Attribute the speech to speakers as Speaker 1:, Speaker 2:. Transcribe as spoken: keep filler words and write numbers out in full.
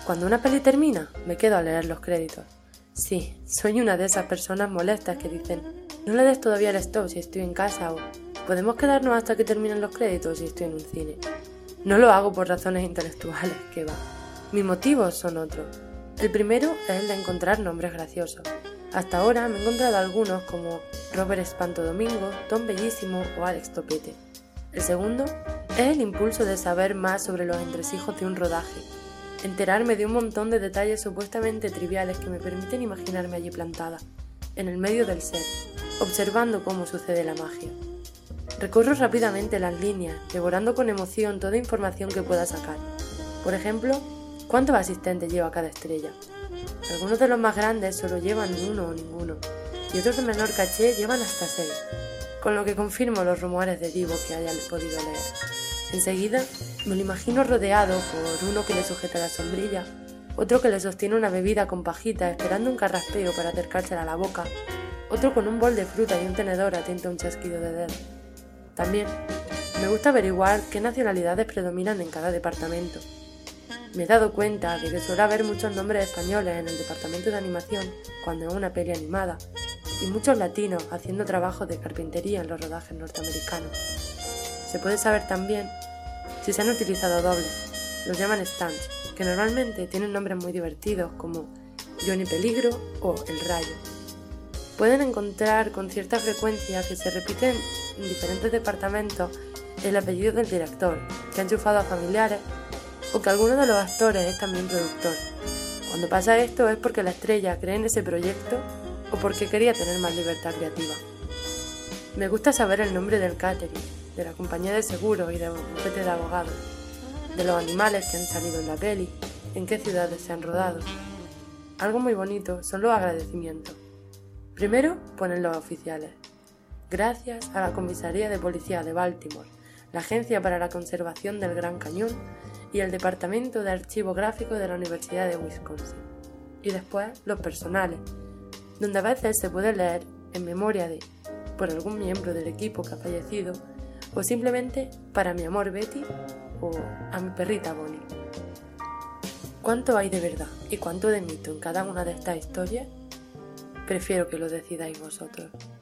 Speaker 1: Cuando una peli termina, me quedo a leer los créditos. Sí, soy una de esas personas molestas que dicen, no le des todavía el stop si estoy en casa o podemos quedarnos hasta que terminen los créditos si estoy en un cine. No lo hago por razones intelectuales, que va. Mis motivos son otros. El primero es el de encontrar nombres graciosos. Hasta ahora me he encontrado algunos como Robert Espanto Domingo, Tom Bellísimo o Alex Topete. El segundo es el impulso de saber más sobre los entresijos de un rodaje, enterarme de un montón de detalles supuestamente triviales que me permiten imaginarme allí plantada, en el medio del set, observando cómo sucede la magia. Recorro rápidamente las líneas, devorando con emoción toda información que pueda sacar. Por ejemplo, ¿cuántos asistentes lleva cada estrella? Algunos de los más grandes solo llevan uno o ninguno, y otros de menor caché llevan hasta seis, con lo que confirmo los rumores de divo que haya podido leer. Enseguida me lo imagino rodeado por uno que le sujeta la sombrilla, otro que le sostiene una bebida con pajita esperando un carraspeo para acercársela a la boca, otro con un bol de fruta y un tenedor atento a un chasquido de dedo. También me gusta averiguar qué nacionalidades predominan en cada departamento. Me he dado cuenta de que suele haber muchos nombres españoles en el departamento de animación cuando es una peli animada, y muchos latinos haciendo trabajos de carpintería en los rodajes norteamericanos. Se puede saber también si se han utilizado dobles, los llaman stunts, que normalmente tienen nombres muy divertidos como Johnny Peligro o El Rayo. Pueden encontrar con cierta frecuencia que se repiten en diferentes departamentos el apellido del director, que ha enchufado a familiares, o que alguno de los actores es también productor. Cuando pasa esto es porque la estrella cree en ese proyecto o porque quería tener más libertad creativa. Me gusta saber el nombre del catering, de la compañía de seguros y del bufete de abogados, de los animales que han salido en la peli, en qué ciudades se han rodado. Algo muy bonito son los agradecimientos. Primero ponen los oficiales. Gracias a la Comisaría de Policía de Baltimore, la Agencia para la Conservación del Gran Cañón y el Departamento de Archivo Gráfico de la Universidad de Wisconsin. Y después los personales, donde a veces se puede leer en memoria de, por algún miembro del equipo que ha fallecido, o simplemente para mi amor Betty o a mi perrita Bonnie. ¿Cuánto hay de verdad y cuánto de mito en cada una de estas historias? Prefiero que lo decidáis vosotros.